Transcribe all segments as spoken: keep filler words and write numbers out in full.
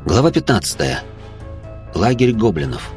Глава пятнадцатая. Лагерь гоблинов.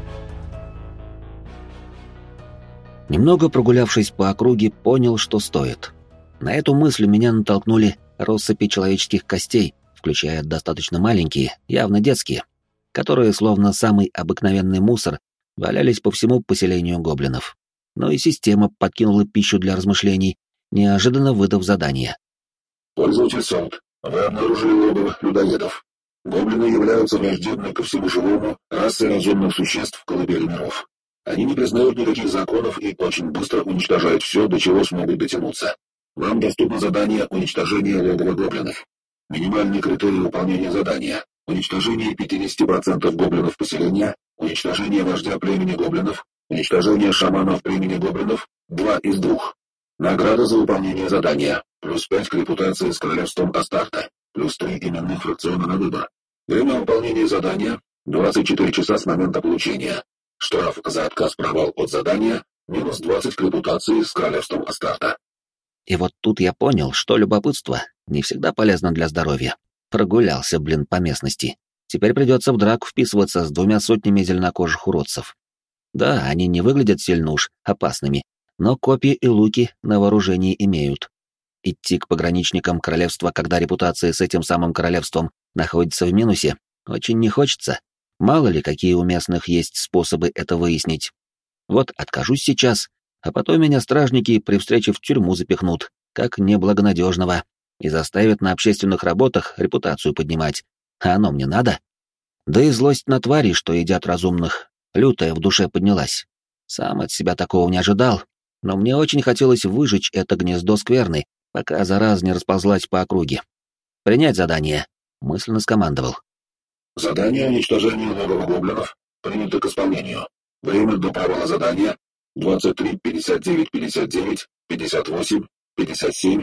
Немного прогулявшись по округе, понял, что стоит. На эту мысль меня натолкнули россыпи человеческих костей, включая достаточно маленькие, явно детские, которые, словно самый обыкновенный мусор, валялись по всему поселению гоблинов. Но и система подкинула пищу для размышлений, неожиданно выдав задание. Пользователь Солт, вы обнаружили логово людоедов. Гоблины являются враждебной ко всему живому расой разумных существ в колыбели миров. Они не признают никаких законов и очень быстро уничтожают все, до чего смогут дотянуться. Вам доступно задание уничтожения логова гоблинов. Минимальный критерий выполнения задания. Уничтожение пятьдесят процентов гоблинов поселения, уничтожение вождя племени гоблинов, уничтожение шаманов племени гоблинов, два из двух. Награда за выполнение задания. Плюс пять к репутации с королевством Астарта. Плюс три именных фракциона на выбор. Время выполнения задания — двадцать четыре часа с момента получения. Штраф за отказ-провал от задания — минус двадцать к репутации с королевством Астарта. И вот тут я понял, что любопытство не всегда полезно для здоровья. Прогулялся, блин, по местности. Теперь придется в драку вписываться с двумя сотнями зеленокожих уродцев. Да, они не выглядят сильно уж опасными, но копья и луки на вооружении имеют. Идти к пограничникам королевства, когда репутация с этим самым королевством находится в минусе, очень не хочется. Мало ли, какие у местных есть способы это выяснить. Вот откажусь сейчас, а потом меня стражники при встрече в тюрьму запихнут, как неблагонадежного, и заставят на общественных работах репутацию поднимать. А оно мне надо? Да и злость на твари, что едят разумных, лютая в душе поднялась. Сам от себя такого не ожидал, но мне очень хотелось выжечь это гнездо скверны, пока зараза не расползлась по округе. «Принять задание», — мысленно скомандовал. Задание уничтожения логова гоблинов принято к исполнению. Время до провала задания — двадцать три, пятьдесят девять, пятьдесят девять, пятьдесят восемь, пятьдесят семь.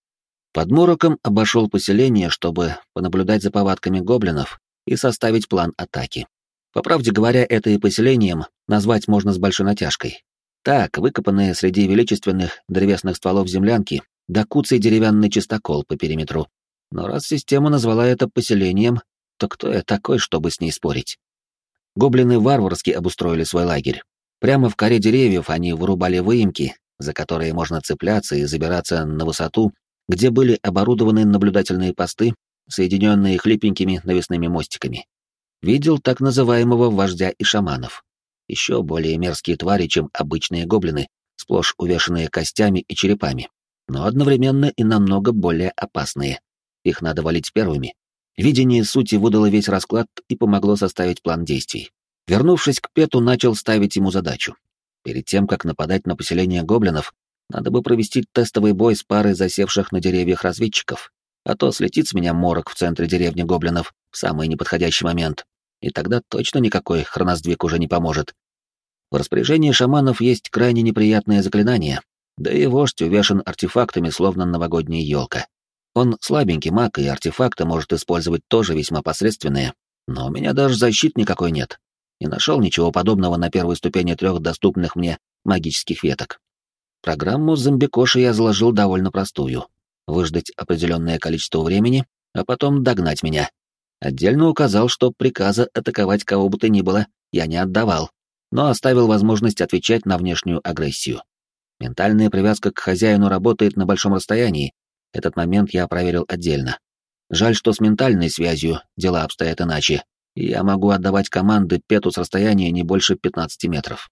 Под мороком обошел поселение, чтобы понаблюдать за повадками гоблинов и составить план атаки. По правде говоря, это и поселением назвать можно с большой натяжкой. Так, выкопанные среди величественных древесных стволов землянки, да куцый деревянный чистокол по периметру. Но раз система назвала это поселением, то кто я такой, чтобы с ней спорить? Гоблины варварски обустроили свой лагерь. Прямо в коре деревьев они вырубали выемки, за которые можно цепляться и забираться на высоту, где были оборудованы наблюдательные посты, соединенные хлипенькими навесными мостиками. Видел так называемого вождя и шаманов. Еще более мерзкие твари, чем обычные гоблины, сплошь увешанные костями и черепами, но одновременно и намного более опасные. Их надо валить первыми. Видение сути выдало весь расклад и помогло составить план действий. Вернувшись к Пету, начал ставить ему задачу. Перед тем, как нападать на поселение гоблинов, надо бы провести тестовый бой с парой засевших на деревьях разведчиков, а то слетит с меня морок в центре деревни гоблинов в самый неподходящий момент, и тогда точно никакой хроносдвиг уже не поможет. В распоряжении шаманов есть крайне неприятное заклинание, да и вождь увешан артефактами, словно новогодняя елка. Он слабенький маг, и артефакты может использовать тоже весьма посредственные, но у меня даже защиты никакой нет. Не нашел ничего подобного на первой ступени трех доступных мне магических веток. Программу зомбикоши я заложил довольно простую. Выждать определенное количество времени, а потом догнать меня. Отдельно указал, что приказа атаковать кого бы то ни было я не отдавал, но оставил возможность отвечать на внешнюю агрессию. Ментальная привязка к хозяину работает на большом расстоянии. Этот момент я проверил отдельно. Жаль, что с ментальной связью дела обстоят иначе, и я могу отдавать команды Пету с расстояния не больше пятнадцати метров.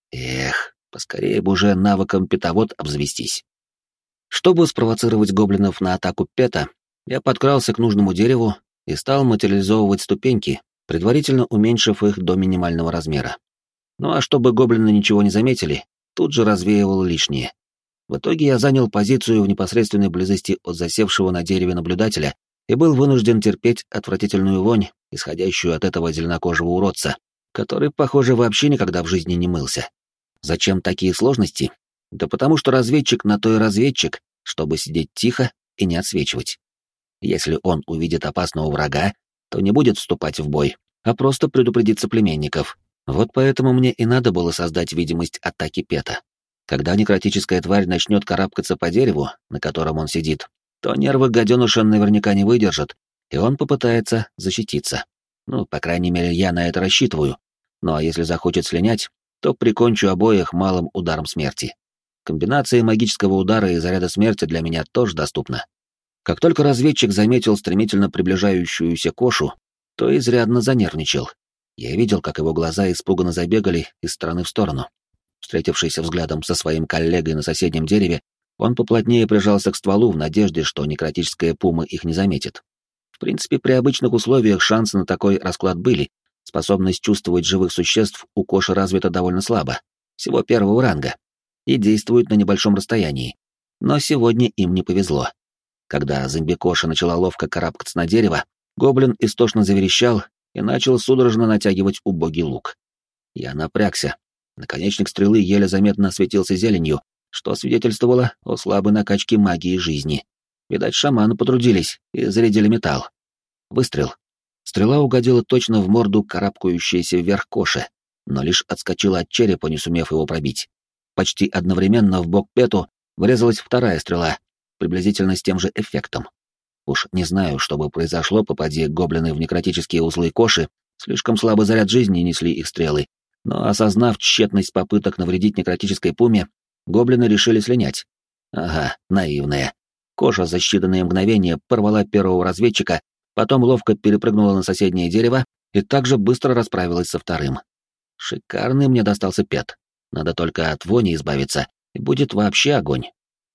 Эх, поскорее бы уже навыком петовод обзавестись. Чтобы спровоцировать гоблинов на атаку Пета, я подкрался к нужному дереву и стал материализовывать ступеньки, предварительно уменьшив их до минимального размера. Ну а чтобы гоблины ничего не заметили, тут же развеивал лишнее. В итоге я занял позицию в непосредственной близости от засевшего на дереве наблюдателя и был вынужден терпеть отвратительную вонь, исходящую от этого зеленокожего уродца, который, похоже, вообще никогда в жизни не мылся. Зачем такие сложности? Да потому что разведчик на то и разведчик, чтобы сидеть тихо и не отсвечивать. Если он увидит опасного врага, то не будет вступать в бой, а просто предупредит соплеменников. Вот поэтому мне и надо было создать видимость атаки Пета. Когда некротическая тварь начнет карабкаться по дереву, на котором он сидит, то нервы гаденыша наверняка не выдержат, и он попытается защититься. Ну, по крайней мере, я на это рассчитываю. Ну а если захочет слинять, то прикончу обоих малым ударом смерти. Комбинация магического удара и заряда смерти для меня тоже доступна. Как только разведчик заметил стремительно приближающуюся кошу, то изрядно занервничал. Я видел, как его глаза испуганно забегали из стороны в сторону. Встретившись взглядом со своим коллегой на соседнем дереве, он поплотнее прижался к стволу в надежде, что некротическая пума их не заметит. В принципе, при обычных условиях шансы на такой расклад были. Способность чувствовать живых существ у коши развита довольно слабо, всего первого ранга, и действует на небольшом расстоянии. Но сегодня им не повезло. Когда зомби-коша начала ловко карабкаться на дерево, гоблин истошно заверещал и начал судорожно натягивать убогий лук. Я напрягся. Наконечник стрелы еле заметно осветился зеленью, что свидетельствовало о слабой накачке магии жизни. Видать, шаманы потрудились и зарядили металл. Выстрел. Стрела угодила точно в морду карабкающейся вверх коши, но лишь отскочила от черепа, не сумев его пробить. Почти одновременно в бок Пету врезалась вторая стрела, приблизительно с тем же эффектом. Уж не знаю, что бы произошло, попади гоблины в некротические узлы коши, слишком слабый заряд жизни несли их стрелы, но, осознав тщетность попыток навредить некротической пуме, гоблины решили слинять. Ага, наивные. Коша за считанные мгновения порвала первого разведчика, потом ловко перепрыгнула на соседнее дерево и также быстро расправилась со вторым. Шикарный мне достался Пет. Надо только от вони избавиться, и будет вообще огонь.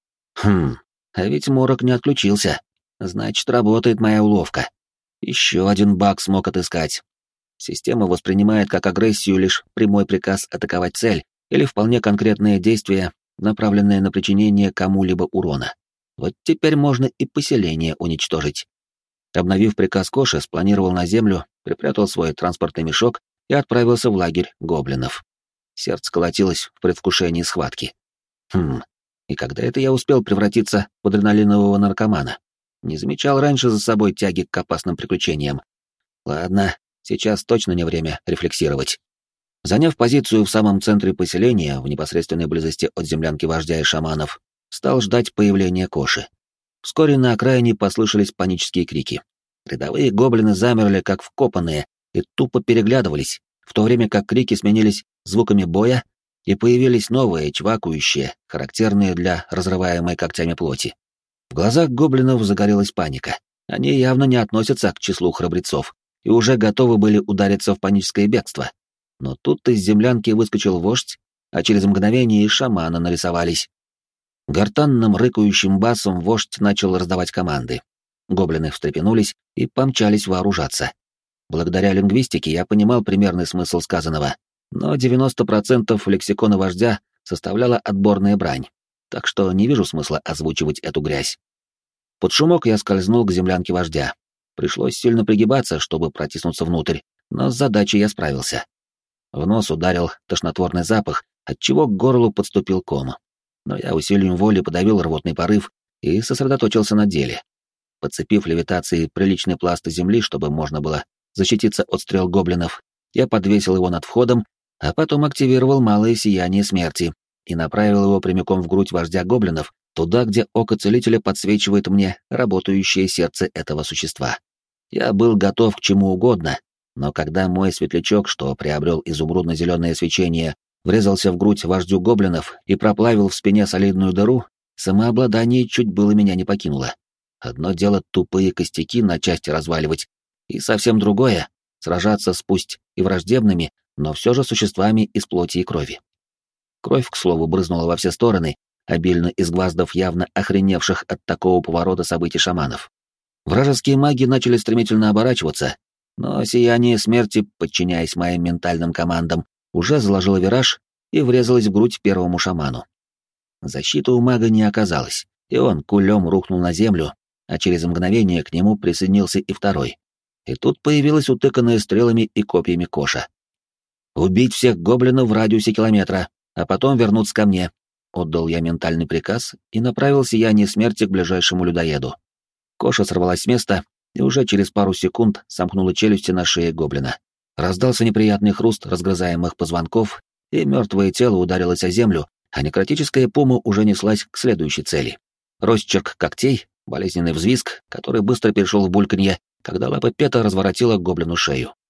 Хм, а ведь морок не отключился. Значит, работает моя уловка. Еще один баг смог отыскать. Система воспринимает как агрессию лишь прямой приказ атаковать цель или вполне конкретные действия, направленные на причинение кому-либо урона. Вот теперь можно и поселение уничтожить. Обновив приказ Коши, спланировал на землю, припрятал свой транспортный мешок и отправился в лагерь гоблинов. Сердце колотилось в предвкушении схватки. Хм, и когда это я успел превратиться в адреналинового наркомана? Не замечал раньше за собой тяги к опасным приключениям. Ладно, сейчас точно не время рефлексировать. Заняв позицию в самом центре поселения, в непосредственной близости от землянки вождя и шаманов, стал ждать появления Коши. Вскоре на окраине послышались панические крики. Рядовые гоблины замерли, как вкопанные, и тупо переглядывались, в то время как крики сменились звуками боя, и появились новые, чвакающие, характерные для разрываемой когтями плоти. В глазах гоблинов загорелась паника. Они явно не относятся к числу храбрецов и уже готовы были удариться в паническое бегство. Но тут из землянки выскочил вождь, а через мгновение и шаманы нарисовались. Гортанным рыкающим басом вождь начал раздавать команды. Гоблины встрепенулись и помчались вооружаться. Благодаря лингвистике я понимал примерный смысл сказанного, но девяносто процентов лексикона вождя составляла отборная брань, так что не вижу смысла озвучивать эту грязь. Под шумок я скользнул к землянке вождя. Пришлось сильно пригибаться, чтобы протиснуться внутрь, но с задачей я справился. В нос ударил тошнотворный запах, отчего к горлу подступил ком. Но я усилием воли подавил рвотный порыв и сосредоточился на деле. Подцепив левитацией приличный пласт земли, чтобы можно было защититься от стрел гоблинов, я подвесил его над входом, а потом активировал малое сияние смерти и направил его прямиком в грудь вождя гоблинов, туда, где око целителя подсвечивает мне работающее сердце этого существа. Я был готов к чему угодно, но когда мой светлячок, что приобрел изумрудно-зеленое свечение, врезался в грудь вождю гоблинов и проплавил в спине солидную дыру, самообладание чуть было меня не покинуло. Одно дело тупые костяки на части разваливать, и совсем другое — сражаться с пусть и враждебными, но все же существами из плоти и крови. Кровь, к слову, брызнула во все стороны, обильно изгваздав явно охреневших от такого поворота событий шаманов. Вражеские маги начали стремительно оборачиваться, но сияние смерти, подчиняясь моим ментальным командам, уже заложило вираж и врезалось в грудь первому шаману. Защиты у мага не оказалось, и он кулем рухнул на землю, а через мгновение к нему присоединился и второй. И тут появилась утыканная стрелами и копьями коша. «Убить всех гоблинов в радиусе километра, а потом вернуться ко мне», — отдал я ментальный приказ и направил сияние смерти к ближайшему людоеду. Коша сорвалась с места и уже через пару секунд сомкнула челюсти на шее гоблина. Раздался неприятный хруст разгрызаемых позвонков, и мертвое тело ударилось о землю, а некротическая пума уже неслась к следующей цели. Росчерк когтей, болезненный взвизг, который быстро перешел в бульканье, когда лапа Пета разворотила гоблину шею.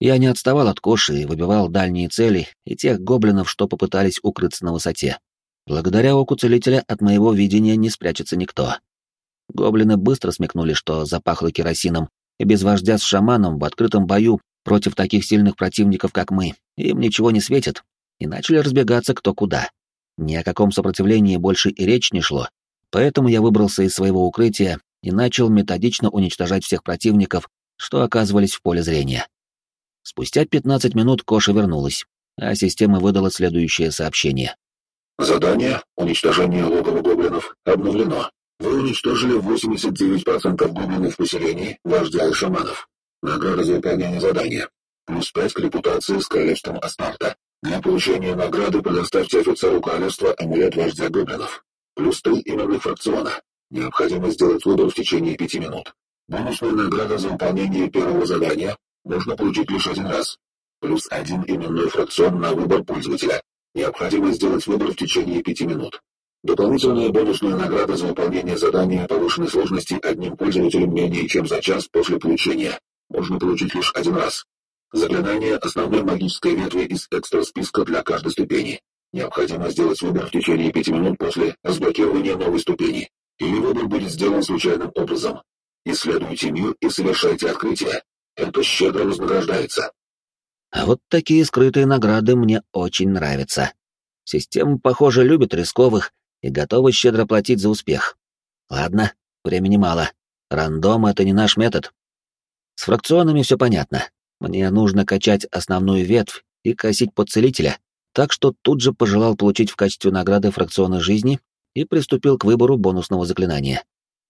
Я не отставал от Коши и выбивал дальние цели и тех гоблинов, что попытались укрыться на высоте. Благодаря оку целителя от моего видения не спрячется никто. Гоблины быстро смекнули, что запахло керосином, и без вождя с шаманом в открытом бою против таких сильных противников, как мы, им ничего не светит, и начали разбегаться кто куда. Ни о каком сопротивлении больше и речь не шло, поэтому я выбрался из своего укрытия и начал методично уничтожать всех противников, что оказывались в поле зрения. Спустя пятнадцать минут Коша вернулась, а система выдала следующее сообщение. Задание «Уничтожение логова гоблинов» обновлено. Вы уничтожили восемьдесят девять процентов гоблинов в поселении, вождя и шаманов. Награда за выполнение задания. Плюс пять к репутации с королевством Астарта. Для получения награды предоставьте офицеру королевства амулет вождя гоблинов. Плюс три именных фракциона. Необходимо сделать выбор в течение пяти минут. Бонусная награда за выполнение первого задания можно получить лишь один раз. Плюс один именной фракцион на выбор пользователя. Необходимо сделать выбор в течение пяти минут. Дополнительная бонусная награда за выполнение задания повышенной сложности одним пользователем менее чем за час после получения. Можно получить лишь один раз. Заклинание основной магической ветви из экстра-списка для каждой ступени. Необходимо сделать выбор в течение пяти минут после разблокирования новой ступени. Или выбор будет сделан случайным образом. Исследуйте мир и совершайте открытие. Это щедро вознаграждается. А вот такие скрытые награды мне очень нравятся. Система, похоже, любит рисковых и готова щедро платить за успех. Ладно, времени мало. Рандом — это не наш метод. С фракционами все понятно. Мне нужно качать основную ветвь и косить под целителя, так что тут же пожелал получить в качестве награды фракционы жизни и приступил к выбору бонусного заклинания.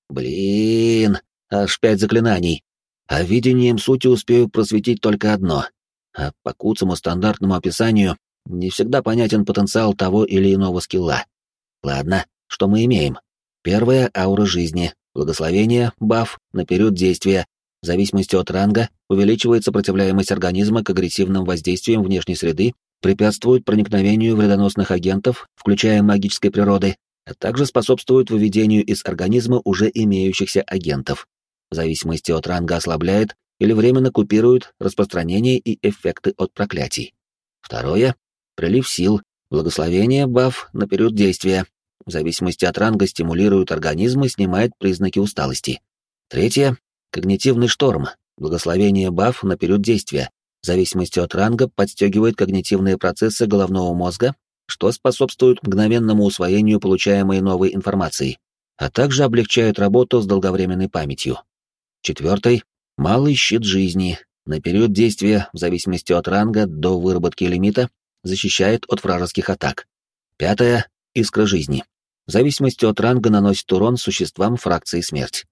Блин, аж пять заклинаний. А видением сути успею просветить только одно. А по куцому стандартному описанию не всегда понятен потенциал того или иного скилла. Ладно, что мы имеем? Первая — аура жизни, благословение, баф на период действия. В зависимости от ранга увеличивает сопротивляемость организма к агрессивным воздействиям внешней среды, препятствует проникновению вредоносных агентов, включая магической природы, а также способствует выведению из организма уже имеющихся агентов. В зависимости от ранга ослабляет или временно купирует распространение и эффекты от проклятий. Второе — прилив сил, благословение, баф на период действия. В зависимости от ранга стимулирует организм и снимает признаки усталости. Третье — когнитивный шторм, благословение, баф на период действия. В зависимости от ранга подстегивает когнитивные процессы головного мозга, что способствует мгновенному усвоению получаемой новой информации, а также облегчает работу с долговременной памятью. Четвертый — малый щит жизни, на период действия, в зависимости от ранга до выработки лимита, защищает от вражеских атак. Пятое — искра жизни. В зависимости от ранга наносит урон существам фракции смерть.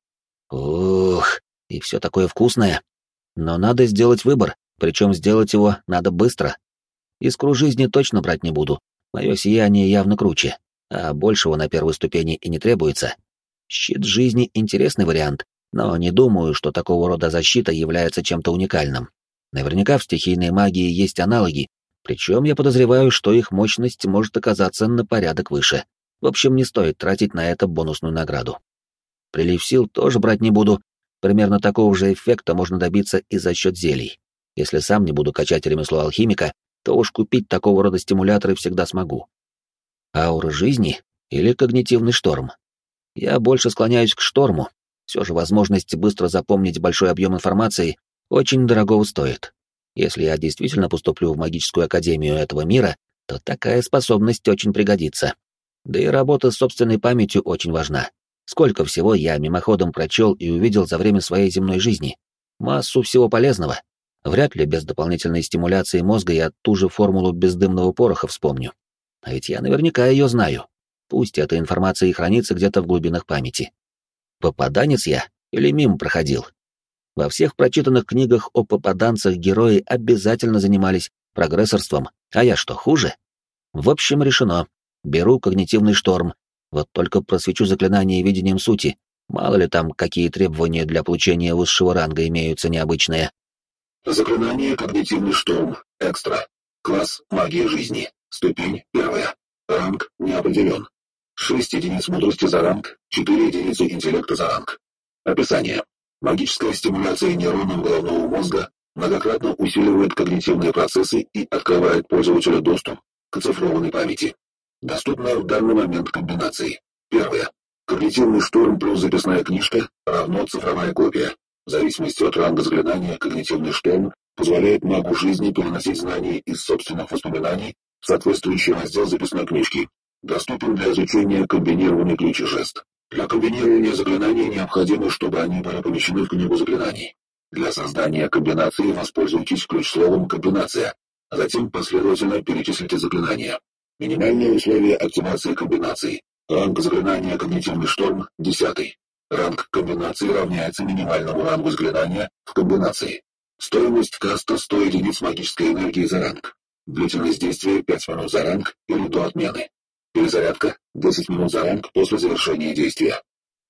Ух, и все такое вкусное. Но надо сделать выбор, причем сделать его надо быстро. Искру жизни точно брать не буду, мое сияние явно круче, а большего на первой ступени и не требуется. Щит жизни — интересный вариант, но не думаю, что такого рода защита является чем-то уникальным. Наверняка в стихийной магии есть аналоги, причем я подозреваю, что их мощность может оказаться на порядок выше. В общем, не стоит тратить на это бонусную награду. Прилив сил тоже брать не буду, примерно такого же эффекта можно добиться и за счет зелий. Если сам не буду качать ремесло алхимика, то уж купить такого рода стимуляторы всегда смогу. Аура жизни или когнитивный шторм? Я больше склоняюсь к шторму. Все же возможность быстро запомнить большой объем информации очень дорого стоит. Если я действительно поступлю в магическую академию этого мира, то такая способность очень пригодится. Да и работа с собственной памятью очень важна. Сколько всего я мимоходом прочел и увидел за время своей земной жизни. Массу всего полезного. Вряд ли без дополнительной стимуляции мозга я ту же формулу бездымного пороха вспомню. А ведь я наверняка ее знаю. Пусть эта информация и хранится где-то в глубинах памяти. Попаданец я или мимо проходил? Во всех прочитанных книгах о попаданцах герои обязательно занимались прогрессорством, а я что, хуже? В общем, решено. Беру когнитивный шторм. Вот только просвечу заклинание видением сути. Мало ли там, какие требования для получения высшего ранга имеются необычные. Заклинание «Когнитивный шторм». Экстра. Класс «Магия жизни». Ступень первая. Ранг не определен. шесть единиц мудрости за ранг, четыре единицы интеллекта за ранг. Описание. Магическая стимуляция нейронов головного мозга многократно усиливает когнитивные процессы и открывает пользователю доступ к оцифрованной памяти. Доступные в данный момент комбинации. Первое. Когнитивный шторм плюс записная книжка равно цифровая копия. В зависимости от ранга заклинания, когнитивный шторм позволяет магу жизни переносить знания из собственных воспоминаний в соответствующий раздел записной книжки. Доступен для изучения комбинированный ключ и жест. Для комбинирования заклинаний необходимо, чтобы они были помещены в книгу заклинаний. Для создания комбинации воспользуйтесь ключ-словом «комбинация», а затем последовательно перечислите заклинания. Минимальные условия активации комбинаций. Ранг заклинания «Когнитивный шторм» — десятый. Ранг комбинации равняется минимальному рангу заклинания в комбинации. Стоимость каста сто единиц магической энергии за ранг. Длительность действия пять минут за ранг или до отмены. Перезарядка десять минут за ранг после завершения действия.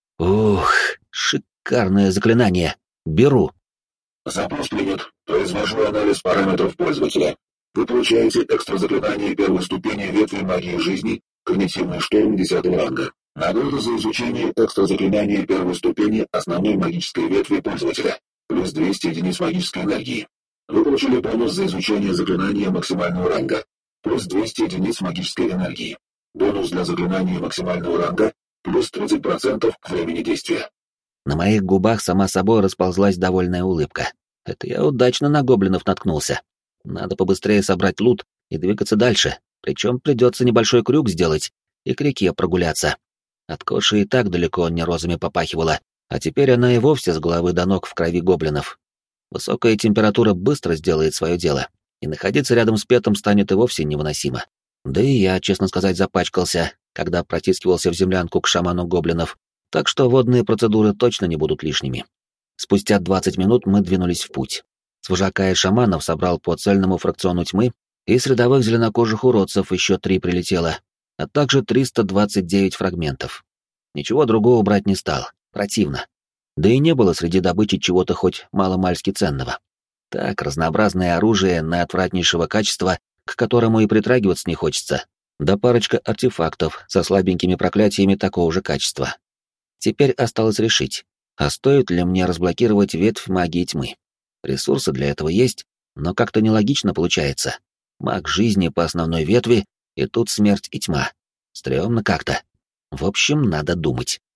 Ух, шикарное заклинание. Беру. Запрос принят. Произвожу анализ параметров пользователя. Вы получаете экстра заклинание первой ступени ветви магии жизни, когнитивный шторм десятого ранга. Награда за изучение экстра заклинания первой ступени основной магической ветви пользователя. Плюс двести единиц магической энергии. Вы получили бонус за изучение заклинания максимального ранга. Плюс двести единиц магической энергии. Бонус для заклинания максимального ранга. Плюс тридцать процентов к времени действия. На моих губах сама собой расползлась довольная улыбка. Это я удачно на гоблинов наткнулся. Надо побыстрее собрать лут и двигаться дальше, причем придется небольшой крюк сделать и к реке прогуляться. От Коши и так далеко не розами попахивала, а теперь она и вовсе с головы до ног в крови гоблинов. Высокая температура быстро сделает свое дело, и находиться рядом с Петом станет и вовсе невыносимо. Да и я, честно сказать, запачкался, когда протискивался в землянку к шаману гоблинов, так что водные процедуры точно не будут лишними. Спустя двадцать минут мы двинулись в путь. С вожака и шаманов собрал по цельному фракциону тьмы, и с рядовых зеленокожих уродцев еще три прилетело, а также триста двадцать девять фрагментов. Ничего другого брать не стал, противно. Да и не было среди добычи чего-то хоть маломальски ценного. Так, разнообразное оружие на отвратнейшего качества, к которому и притрагиваться не хочется, да парочка артефактов со слабенькими проклятиями такого же качества. Теперь осталось решить, а стоит ли мне разблокировать ветвь магии тьмы. Ресурсы для этого есть, но как-то нелогично получается. Маг жизни по основной ветви, и тут смерть и тьма. Стрёмно как-то. В общем, надо думать.